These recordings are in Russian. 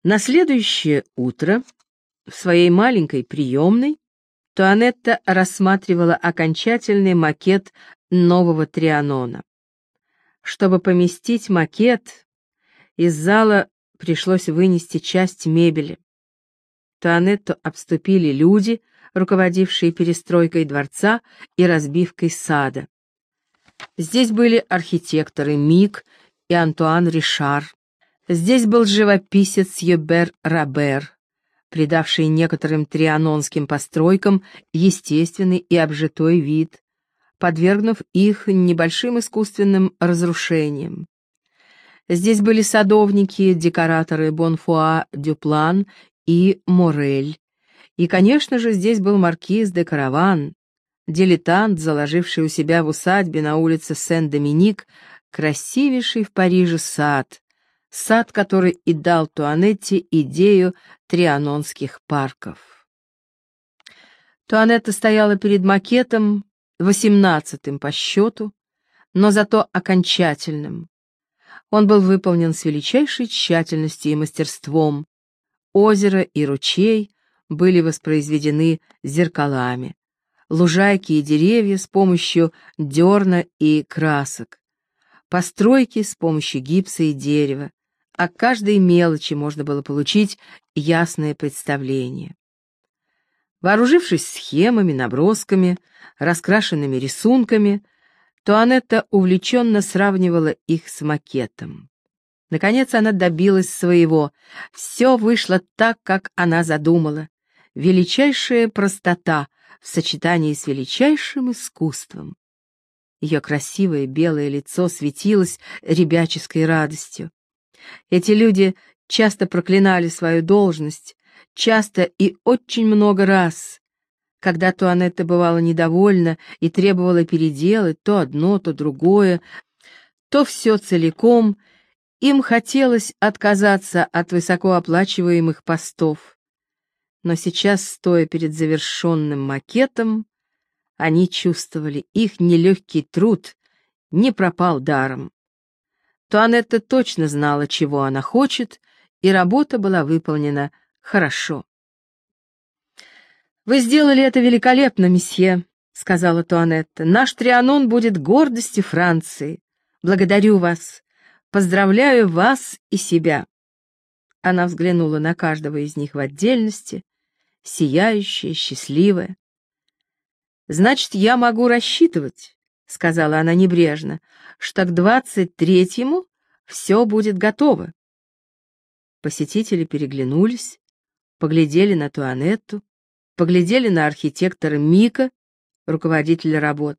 На следующее утро в своей маленькой приемной Туанетта рассматривала окончательный макет нового Трианона. Чтобы поместить макет, из зала пришлось вынести часть мебели. Туанетту обступили люди, руководившие перестройкой дворца и разбивкой сада. Здесь были архитекторы Мик и Антуан Ришар. Здесь был живописец Юбер Робер, придавший некоторым трианонским постройкам естественный и обжитой вид, подвергнув их небольшим искусственным разрушениям. Здесь были садовники, декораторы Бонфуа Дюплан и Морель. И, конечно же, здесь был маркиз де Караван, дилетант, заложивший у себя в усадьбе на улице Сен-Доминик красивейший в Париже сад, который и дал Туанетте идею трианонских парков. Туанетта стояла перед макетом, 18-м по счету, но зато окончательным. Он был выполнен с величайшей тщательностью и мастерством. Озеро и ручей были воспроизведены зеркалами, лужайки и деревья с помощью дерна и красок, постройки с помощью гипса и дерева. О каждой мелочи можно было получить ясное представление. Вооружившись схемами, набросками, раскрашенными рисунками, Туанетта увлеченно сравнивала их с макетом. Наконец она добилась своего. Все вышло так, как она задумала. Величайшая простота в сочетании с величайшим искусством. Ее красивое белое лицо светилось ребяческой радостью. Эти люди часто проклинали свою должность, часто и очень много раз. Когда Туанетта бывала недовольна и требовала переделать то одно, то другое, то все целиком, им хотелось отказаться от высокооплачиваемых постов. Но сейчас, стоя перед завершенным макетом, они чувствовали, их нелегкий труд не пропал даром. Туанетта точно знала, чего она хочет, и работа была выполнена хорошо. «Вы сделали это великолепно, месье», — сказала Туанетта. «Наш Трианон будет гордостью Франции. Благодарю вас. Поздравляю вас и себя». Она взглянула на каждого из них в отдельности, сияющая, счастливая. «Значит, я могу рассчитывать», — сказала она небрежно, «что к 23-му все будет готово». Посетители переглянулись, поглядели на Туанетту, поглядели на архитектора Мика, руководителя работ.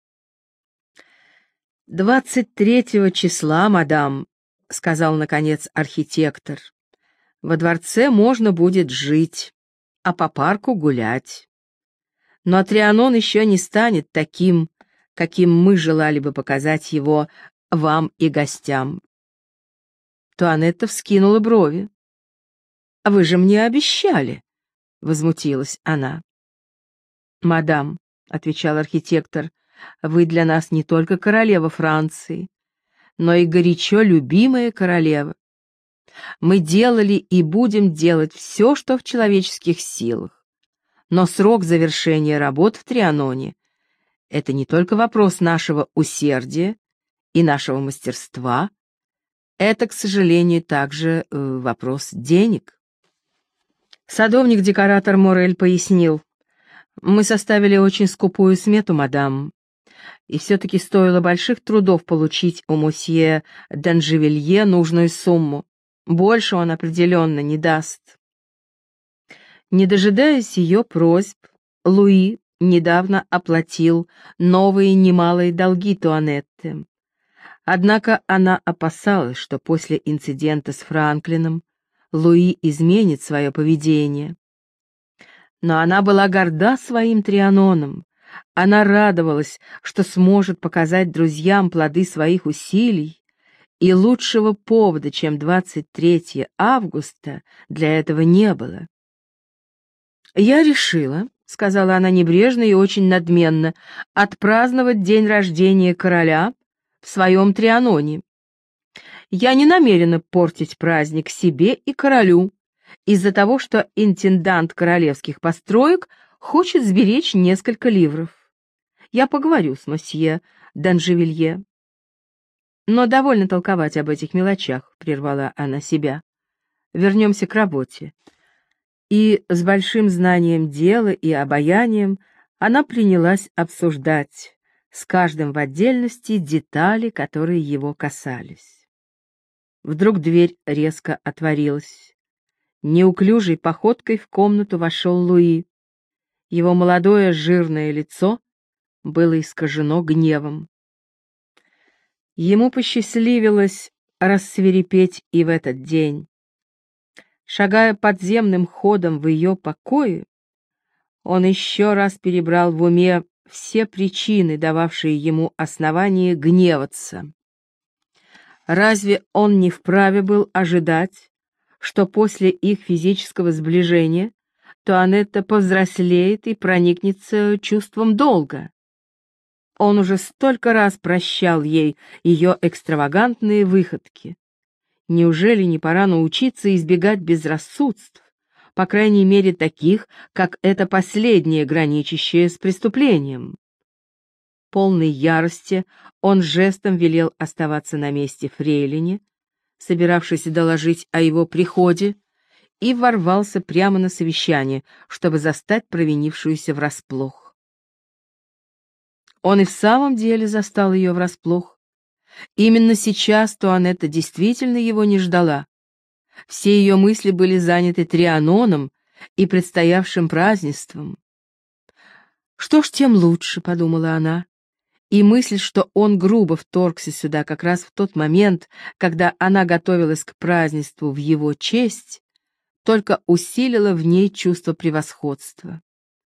23 числа, мадам, — сказал, наконец, архитектор, — во дворце можно будет жить, а по парку гулять. Но Трианон еще не станет таким, каким мы желали бы показать его вам и гостям. Туанетта вскинула брови. «А вы же мне обещали!» — возмутилась она. «Мадам», — отвечал архитектор, — «вы для нас не только королева Франции, но и горячо любимая королева. Мы делали и будем делать все, что в человеческих силах. Но срок завершения работ в Трианоне — это не только вопрос нашего усердия и нашего мастерства, это, к сожалению, также вопрос денег». Садовник-декоратор Морель пояснил: «Мы составили очень скупую смету, мадам, и все-таки стоило больших трудов получить у мосье Данжевилье нужную сумму. Больше он определенно не даст». Не дожидаясь ее просьб, Луи недавно оплатил новые немалые долги Туанетты. Однако она опасалась, что после инцидента с Франклином Луи изменит свое поведение. Но она была горда своим Трианоном. Она радовалась, что сможет показать друзьям плоды своих усилий, и лучшего повода, чем 23 августа, для этого не было. «Я решила», — сказала она небрежно и очень надменно, — «отпраздновать день рождения короля в своем Трианоне. Я не намерена портить праздник себе и королю из-за того, что интендант королевских построек хочет сберечь несколько ливров. Я поговорю с мосье Данжевилье. Но довольно толковать об этих мелочах, прервала она себя. Вернемся к работе. И с большим знанием дела и обаянием она принялась обсуждать с каждым в отдельности детали, которые его касались. Вдруг дверь резко отворилась. Неуклюжей походкой в комнату вошел Луи. Его молодое жирное лицо было искажено гневом. Ему посчастливилось рассвирепеть и в этот день. Шагая подземным ходом в ее покое, он еще раз перебрал в уме все причины, дававшие ему основание гневаться. Разве он не вправе был ожидать, что после их физического сближения Туанетта повзрослеет и проникнется чувством долга? Он уже столько раз прощал ей ее экстравагантные выходки. Неужели не пора научиться избегать безрассудств, по крайней мере таких, как это последнее, граничащее с преступлением? Полной ярости он жестом велел оставаться на месте фрейлине, собиравшись доложить о его приходе, и ворвался прямо на совещание, чтобы застать провинившуюся врасплох. Он и в самом деле застал ее врасплох. Именно сейчас Туанетта действительно его не ждала. Все ее мысли были заняты Трианоном и предстоявшим празднеством. «Что ж, тем лучше», — подумала она, и мысль, что он грубо вторгся сюда как раз в тот момент, когда она готовилась к празднеству в его честь, только усилила в ней чувство превосходства.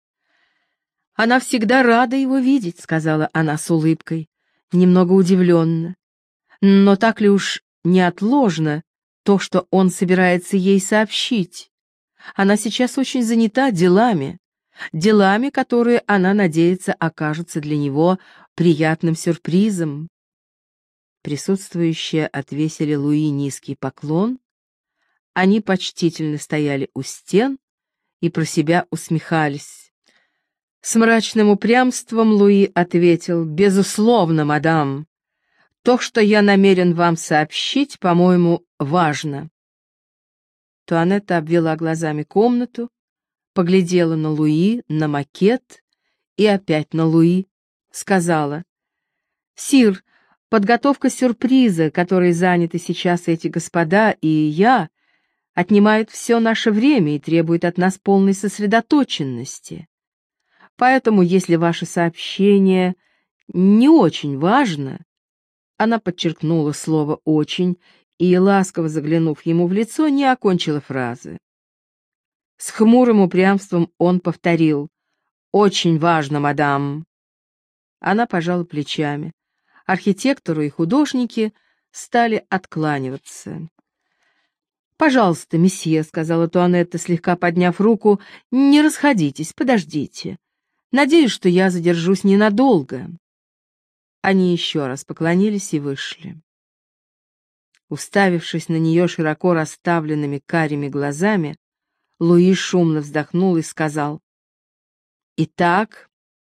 «Она всегда рада его видеть», — сказала она с улыбкой, немного удивленно. «Но так ли уж неотложно то, что он собирается ей сообщить? Она сейчас очень занята делами, которые, она надеется, окажутся для него приятным сюрпризом». Присутствующие отвесили Луи низкий поклон. Они почтительно стояли у стен и про себя усмехались. С мрачным упрямством Луи ответил: «Безусловно, мадам. То, что я намерен вам сообщить, по-моему, важно». Туанетта обвела глазами комнату, поглядела на Луи, на макет и опять на Луи, сказала: «Сир, подготовка сюрприза, которой заняты сейчас эти господа и я, отнимает все наше время и требует от нас полной сосредоточенности. Поэтому, если ваше сообщение не очень важно...» Она подчеркнула слово «очень» и, ласково заглянув ему в лицо, не окончила фразы. С хмурым упрямством он повторил: «Очень важно, мадам». Она пожала плечами. Архитектору и художники стали откланиваться. «Пожалуйста, месье», — сказала Туанетта, слегка подняв руку, — «не расходитесь, подождите. Надеюсь, что я задержусь ненадолго». Они еще раз поклонились и вышли. Уставившись на нее широко расставленными карими глазами, Луи шумно вздохнул и сказал: «Итак,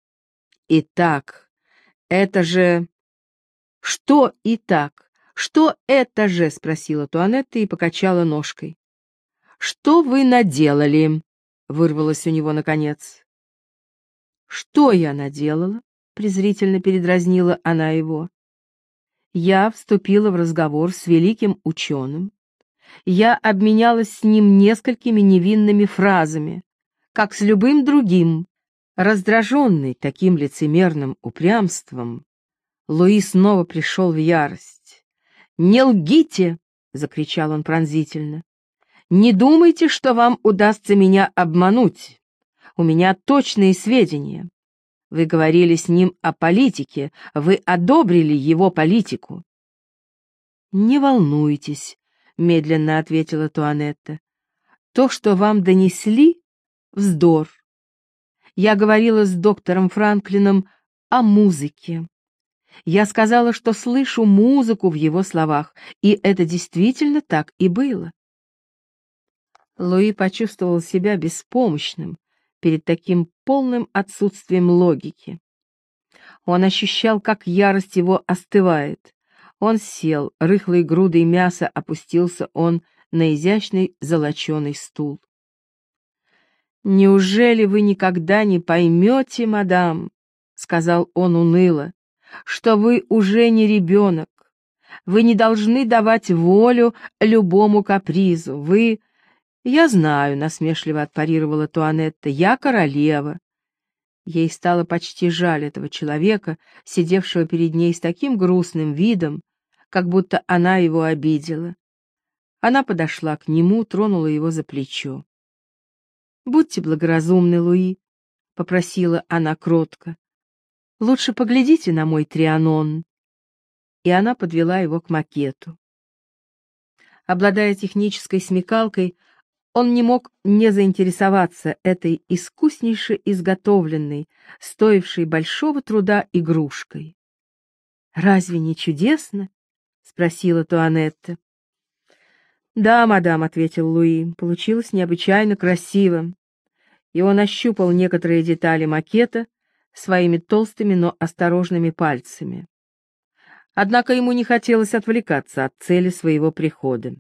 это же...» «Что итак? Что это же?» — спросила Туанетта и покачала ножкой. «Что вы наделали?» — вырвалось у него наконец. «Что я наделала?» — презрительно передразнила она его. «Я вступила в разговор с великим ученым. Я обменялась с ним несколькими невинными фразами, как с любым другим». Раздраженный таким лицемерным упрямством, Луи снова пришел в ярость. «Не лгите!» — закричал он пронзительно. «Не думайте, что вам удастся меня обмануть. У меня точные сведения. Вы говорили с ним о политике, вы одобрили его политику». «Не волнуйтесь», — медленно ответила Туанетта. «То, что вам донесли, — вздор. Я говорила с доктором Франклином о музыке. Я сказала, что слышу музыку в его словах, и это действительно так и было. Луи почувствовал себя беспомощным перед таким полным отсутствием логики. Он ощущал, как ярость его остывает. Он сел, рыхлой грудой мяса опустился он на изящный золоченый стул. «Неужели вы никогда не поймете, мадам, — сказал он уныло, — что вы уже не ребенок? Вы не должны давать волю любому капризу. Вы...» «Я знаю», — насмешливо отпарировала Туанетта, — «я королева». Ей стало почти жаль этого человека, сидевшего перед ней с таким грустным видом, как будто она его обидела. Она подошла к нему, тронула его за плечо. «Будьте благоразумны, Луи», — попросила она кротко. «Лучше поглядите на мой Трианон». И она подвела его к макету. Обладая технической смекалкой, он не мог не заинтересоваться этой искуснейше изготовленной, стоившей большого труда игрушкой. «Разве не чудесно?» — спросила Туанетта. «Да, мадам», — ответил Луи, — «получилось необычайно красиво». И он ощупал некоторые детали макета своими толстыми, но осторожными пальцами. Однако ему не хотелось отвлекаться от цели своего прихода.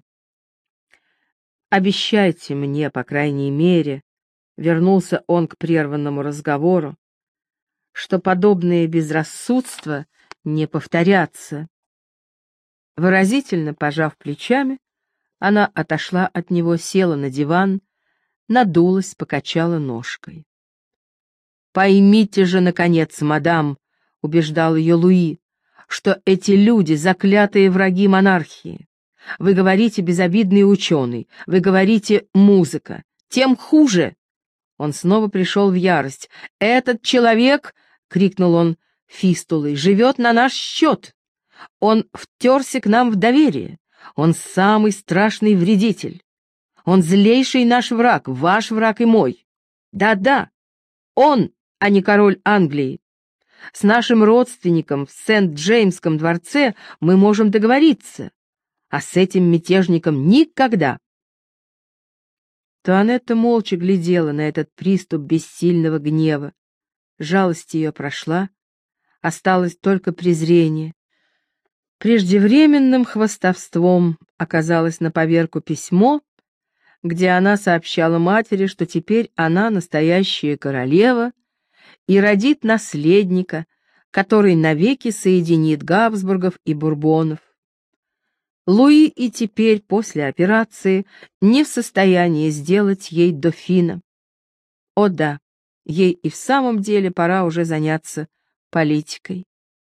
«Обещайте мне, по крайней мере», — вернулся он к прерванному разговору, «что подобные безрассудства не повторятся». Выразительно пожав плечами, она отошла от него, села на диван, надулась, покачала ножкой. «Поймите же, наконец, мадам», — убеждал ее Луи, «что эти люди — заклятые враги монархии. Вы говорите безобидный ученый, вы говорите музыка. Тем хуже!» Он снова пришел в ярость. «Этот человек, — крикнул он фистулой, — живет на наш счет. Он втерся к нам в доверие. Он самый страшный вредитель. Он злейший наш враг, ваш враг и мой. Да-да, он, а не король Англии. С нашим родственником в Сент-Джеймском дворце мы можем договориться, а с этим мятежником никогда». Туанетта молча глядела на этот приступ бессильного гнева. Жалость ее прошла, осталось только презрение. Преждевременным хвастовством оказалось на поверку письмо, где она сообщала матери, что теперь она настоящая королева и родит наследника, который навеки соединит Габсбургов и Бурбонов. Луи и теперь, после операции, не в состоянии сделать ей дофина. О да, ей и в самом деле пора уже заняться политикой.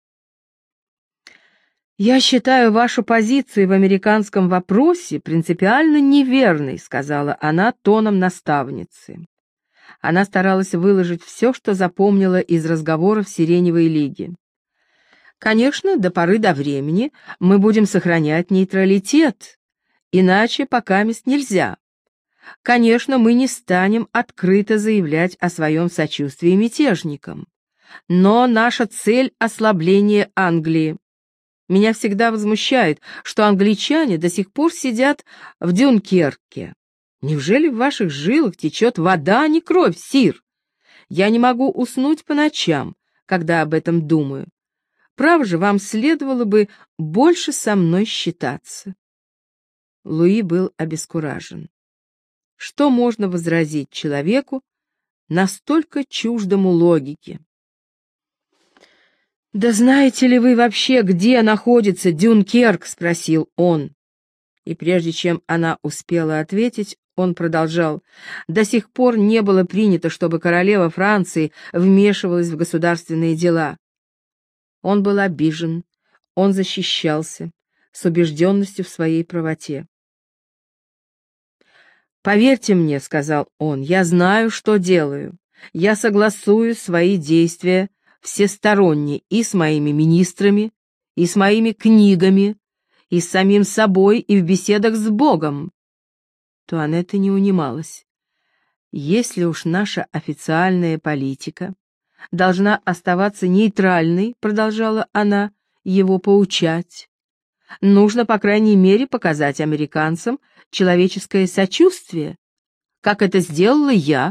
«Я считаю вашу позицию в американском вопросе принципиально неверной», — сказала она тоном наставницы. Она старалась выложить все, что запомнила из разговоров Сиреневой лиги. «Конечно, до поры до времени мы будем сохранять нейтралитет, иначе покамест нельзя. Конечно, мы не станем открыто заявлять о своем сочувствии мятежникам, но наша цель — ослабление Англии. Меня всегда возмущает, что англичане до сих пор сидят в Дюнкерке. Неужели в ваших жилах течет вода, а не кровь, сир? Я не могу уснуть по ночам, когда об этом думаю. Право же, вам следовало бы больше со мной считаться». Луи был обескуражен. Что можно возразить человеку, настолько чуждому логике? «Да знаете ли вы вообще, где находится Дюнкерк?» — спросил он. И прежде чем она успела ответить, он продолжал: «До сих пор не было принято, чтобы королева Франции вмешивалась в государственные дела». Он был обижен, он защищался с убежденностью в своей правоте. «Поверьте мне, — сказал он, — я знаю, что делаю. Я согласую свои действия всесторонне и с моими министрами, и с моими книгами, и с самим собой, и в беседах с Богом». Туанетта не унималась. «Если уж наша официальная политика должна оставаться нейтральной, продолжала она его поучать. Нужно, по крайней мере, показать американцам человеческое сочувствие, как это сделала я.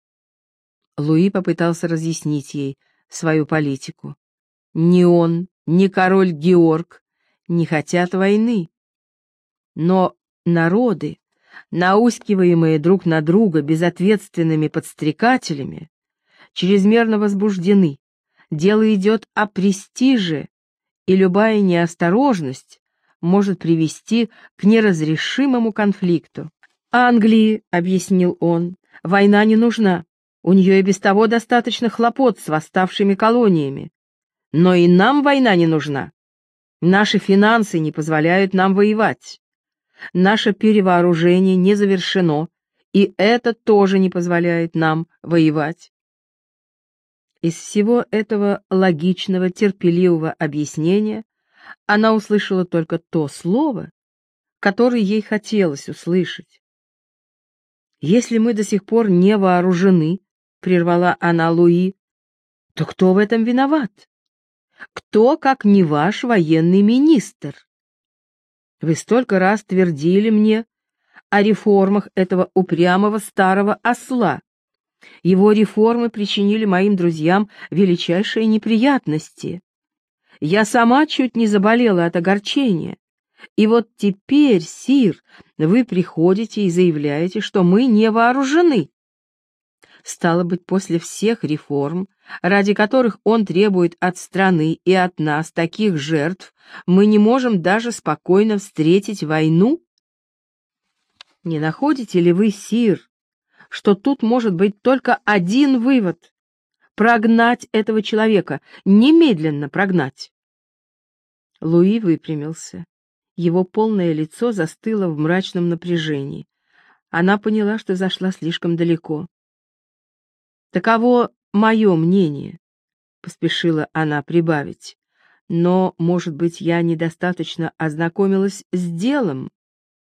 Луи попытался разъяснить ей свою политику. Ни он, ни король Георг не хотят войны. Но народы, наускиваемые друг на друга безответственными подстрекателями, чрезмерно возбуждены. Дело идет о престиже, и любая неосторожность может привести к неразрешимому конфликту. «Англии, — объяснил он, — война не нужна. У нее и без того достаточно хлопот с восставшими колониями. Но и нам война не нужна. Наши финансы не позволяют нам воевать. Наше перевооружение не завершено, и это тоже не позволяет нам воевать». Из всего этого логичного, терпеливого объяснения она услышала только то слово, которое ей хотелось услышать. «Если мы до сих пор не вооружены, — прервала она Луи, — то кто в этом виноват? Кто, как не ваш военный министр? Вы столько раз твердили мне о реформах этого упрямого старого осла. Его реформы причинили моим друзьям величайшие неприятности. Я сама чуть не заболела от огорчения. И вот теперь, сир, вы приходите и заявляете, что мы не вооружены. Стало быть, после всех реформ, ради которых он требует от страны и от нас таких жертв, мы не можем даже спокойно встретить войну? Не находите ли вы, сир, что тут может быть только один вывод — прогнать этого человека, немедленно прогнать? Луи выпрямился. Его полное лицо застыло в мрачном напряжении. Она поняла, что зашла слишком далеко. «Таково мое мнение», — поспешила она прибавить. «Но, может быть, я недостаточно ознакомилась с делом?»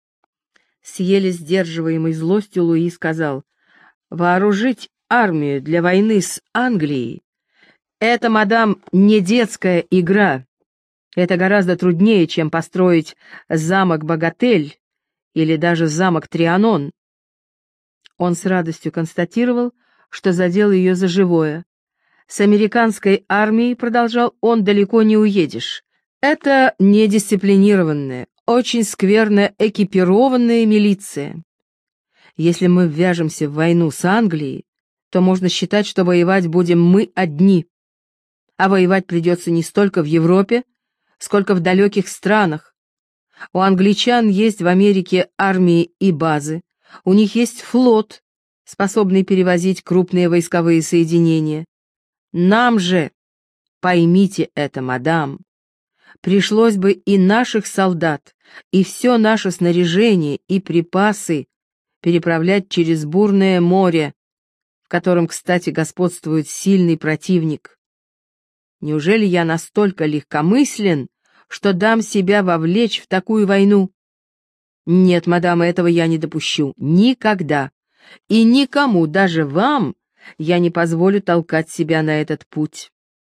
С еле сдерживаемой злостью Луи сказал: «Вооружить армию для войны с Англией — это, мадам, не детская игра. Это гораздо труднее, чем построить замок Богатель или даже замок Трианон». Он с радостью констатировал, что задел ее за живое. «С американской армией, — продолжал он, — далеко не уедешь. Это недисциплинированная, очень скверно экипированная милиция. Если мы ввяжемся в войну с Англией, то можно считать, что воевать будем мы одни. А воевать придется не столько в Европе, сколько в далеких странах. У англичан есть в Америке армии и базы, у них есть флот, способный перевозить крупные войсковые соединения. Нам же, поймите это, мадам, пришлось бы и наших солдат, и все наше снаряжение и припасы переправлять через бурное море, в котором, кстати, господствует сильный противник. Неужели я настолько легкомыслен, что дам себя вовлечь в такую войну? Нет, мадам, этого я не допущу. Никогда. И никому, даже вам, я не позволю толкать себя на этот путь».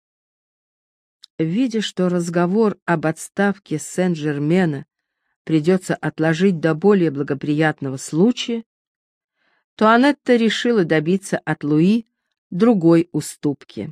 Видя, что разговор об отставке Сен-Жермена придется отложить до более благоприятного случая, то Анетта решила добиться от Луи другой уступки.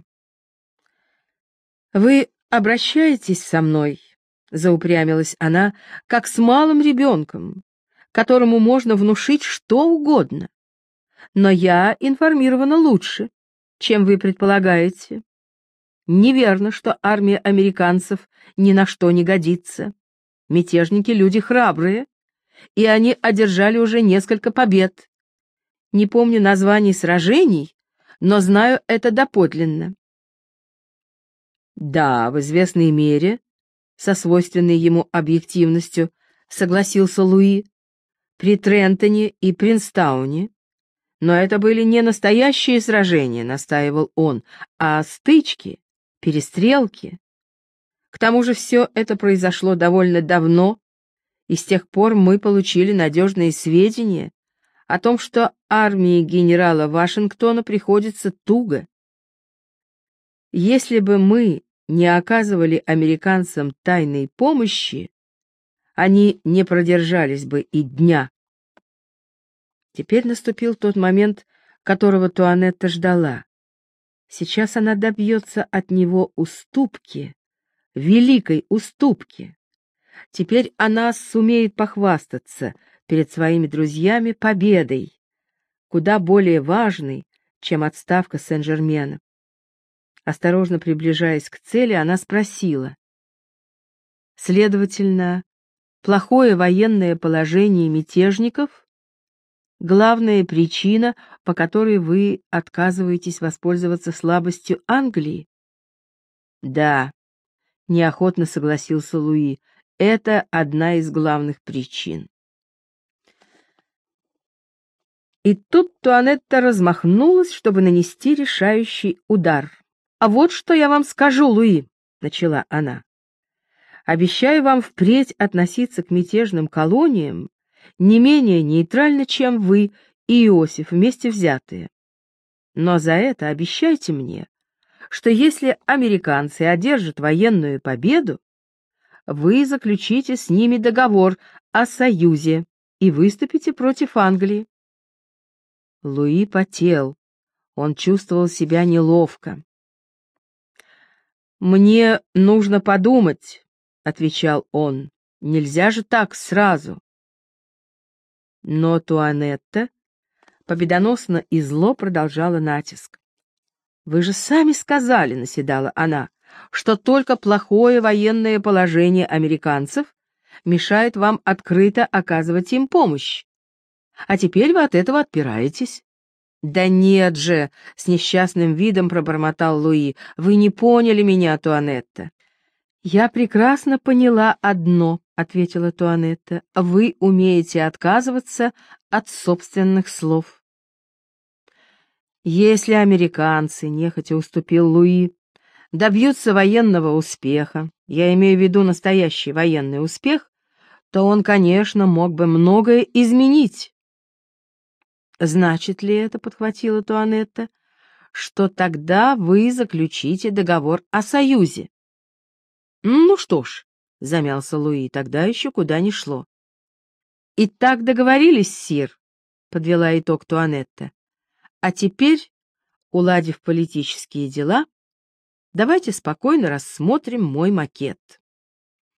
«Вы обращаетесь со мной, — заупрямилась она, — как с малым ребенком, которому можно внушить что угодно. Но я информирована лучше, чем вы предполагаете. Неверно, что армия американцев ни на что не годится. Мятежники — люди храбрые, и они одержали уже несколько побед. Не помню названий сражений, но знаю это доподлинно». «Да, в известной мере, — со свойственной ему объективностью согласился Луи, — при Трентоне и Принстауне. Но это были не настоящие сражения, — настаивал он, — а стычки, перестрелки. К тому же все это произошло довольно давно, и с тех пор мы получили надежные сведения о том, что армии генерала Вашингтона приходится туго. Если бы мы не оказывали американцам тайной помощи, они не продержались бы и дня. Теперь наступил тот момент, которого Туанетта ждала. Сейчас она добьется от него уступки, великой уступки. Теперь она сумеет похвастаться перед своими друзьями победой, куда более важной, чем отставка Сен-Жермена. Осторожно приближаясь к цели, она спросила: «Следовательно, плохое военное положение мятежников — главная причина, по которой вы отказываетесь воспользоваться слабостью Англии?» «Да», — неохотно согласился Луи, — «это одна из главных причин». И тут Туанетта размахнулась, чтобы нанести решающий удар. «А вот что я вам скажу, Луи», — начала она. «Обещаю вам впредь относиться к мятежным колониям не менее нейтрально, чем вы и Иосиф вместе взятые. Но за это обещайте мне, что если американцы одержат военную победу, вы заключите с ними договор о союзе и выступите против Англии». Луи потел, он чувствовал себя неловко. «Мне нужно подумать», — отвечал он, — «нельзя же так сразу». Но Туанетта победоносно и зло продолжала натиск. «Вы же сами сказали», — наседала она, — «что только плохое военное положение американцев мешает вам открыто оказывать им помощь. А теперь вы от этого отпираетесь». «Да нет же!» — с несчастным видом пробормотал Луи. «Вы не поняли меня, Туанетта». «Я прекрасно поняла одно», — ответила Туанетта. «Вы умеете отказываться от собственных слов». «Если американцы, — нехотя уступил Луи, — добьются военного успеха, я имею в виду настоящий военный успех, то он, конечно, мог бы многое изменить». «Значит ли это, — подхватила Туанетта, — что тогда вы заключите договор о союзе?» «Ну что ж, — замялся Луи, — тогда еще куда ни шло». «И так договорились, сир», — подвела итог Туанетта. «А теперь, уладив политические дела, давайте спокойно рассмотрим мой макет».